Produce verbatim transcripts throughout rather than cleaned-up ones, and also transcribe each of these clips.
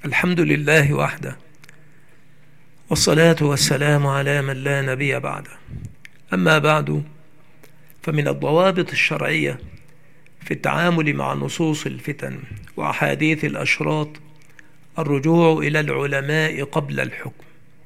الحمد لله وحده، والصلاة والسلام على من لا نبي بعده. أما بعد، فمن الضوابط الشرعية في التعامل مع نصوص الفتن وأحاديث الأشراط الرجوع إلى العلماء قبل الحكم.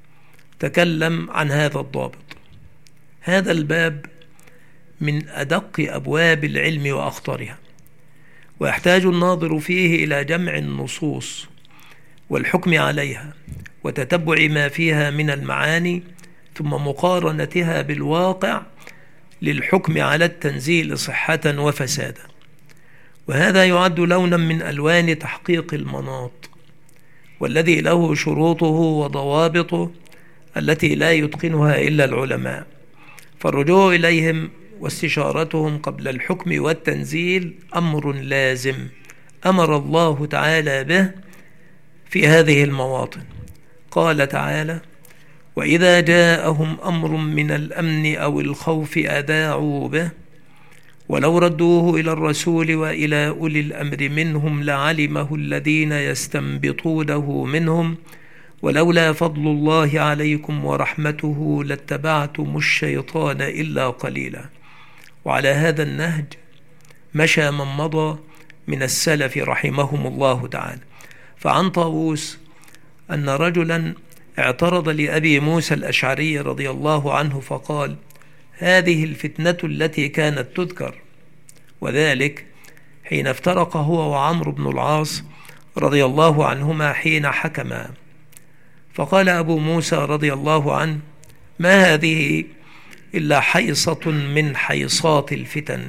تكلم عن هذا الضابط. هذا الباب من أدق أبواب العلم وأخطرها، ويحتاج الناظر فيه إلى جمع النصوص والحكم عليها وتتبع ما فيها من المعاني، ثم مقارنتها بالواقع للحكم على التنزيل صحة وفسادا. وهذا يعد لونا من ألوان تحقيق المناط، والذي له شروطه وضوابطه التي لا يتقنها إلا العلماء، فالرجوع إليهم واستشارتهم قبل الحكم والتنزيل أمر لازم أمر الله تعالى به في هذه المواطن. قال تعالى: وإذا جاءهم أمر من الأمن أو الخوف أذاعوا به ولو ردوه إلى الرسول وإلى أولي الأمر منهم لعلمه الذين يستنبطونه منهم ولولا فضل الله عليكم ورحمته لاتبعتم الشيطان إلا قليلا. وعلى هذا النهج مشى من مضى من السلف رحمهم الله تعالى. فعن طاووس أن رجلا اعترض لأبي موسى الأشعري رضي الله عنه فقال: هذه الفتنة التي كانت تذكر، وذلك حين افترق هو وعمرو بن العاص رضي الله عنهما حين حكما. فقال أبو موسى رضي الله عنه: ما هذه إلا حيصة من حيصات الفتن،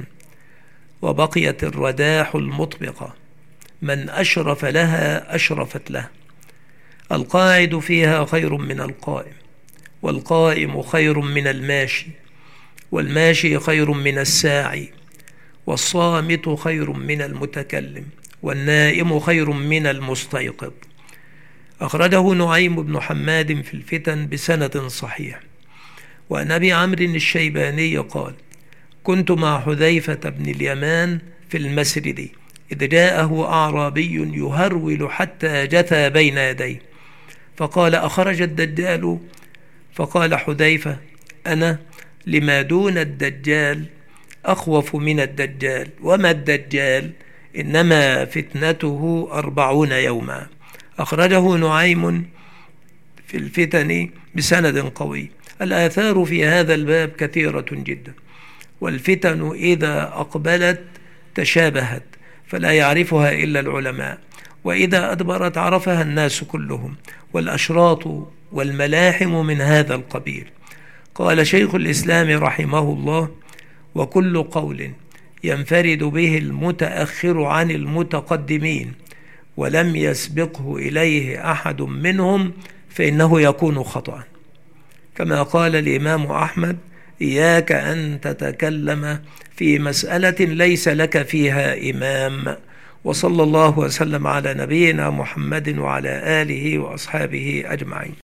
وبقيت الرداح المطبقة، من أشرف لها أشرفت له. القاعد فيها خير من القائم، والقائم خير من الماشي، والماشي خير من الساعي، والصامت خير من المتكلم، والنائم خير من المستيقظ. أخرجه نعيم بن حماد في الفتن بسند صحيح. وعن أبي عمرو الشيباني قال: كنت مع حذيفة بن اليمان في المسجد إذ جاءه أعرابي يهرول حتى جثى بين يديه، فقال: أخرج الدجال؟ فقال حذيفة: أنا لما دون الدجال أخوف من الدجال. وما الدجال؟ إنما فتنته أربعون يوما. أخرجه نعيم في الفتن بسند قوي. الآثار في هذا الباب كثيرة جدا، والفتن إذا أقبلت تشابهت فلا يعرفها إلا العلماء، وإذا أدبرت عرفها الناس كلهم، والأشراط والملاحم من هذا القبيل. قال شيخ الإسلام رحمه الله: وكل قول ينفرد به المتأخر عن المتقدمين ولم يسبقه إليه أحد منهم فإنه يكون خطأ. كما قال الإمام أحمد: إياك أن تتكلم في مسألة ليس لك فيها إمام. وصلى الله وسلم على نبينا محمد وعلى آله وأصحابه أجمعين.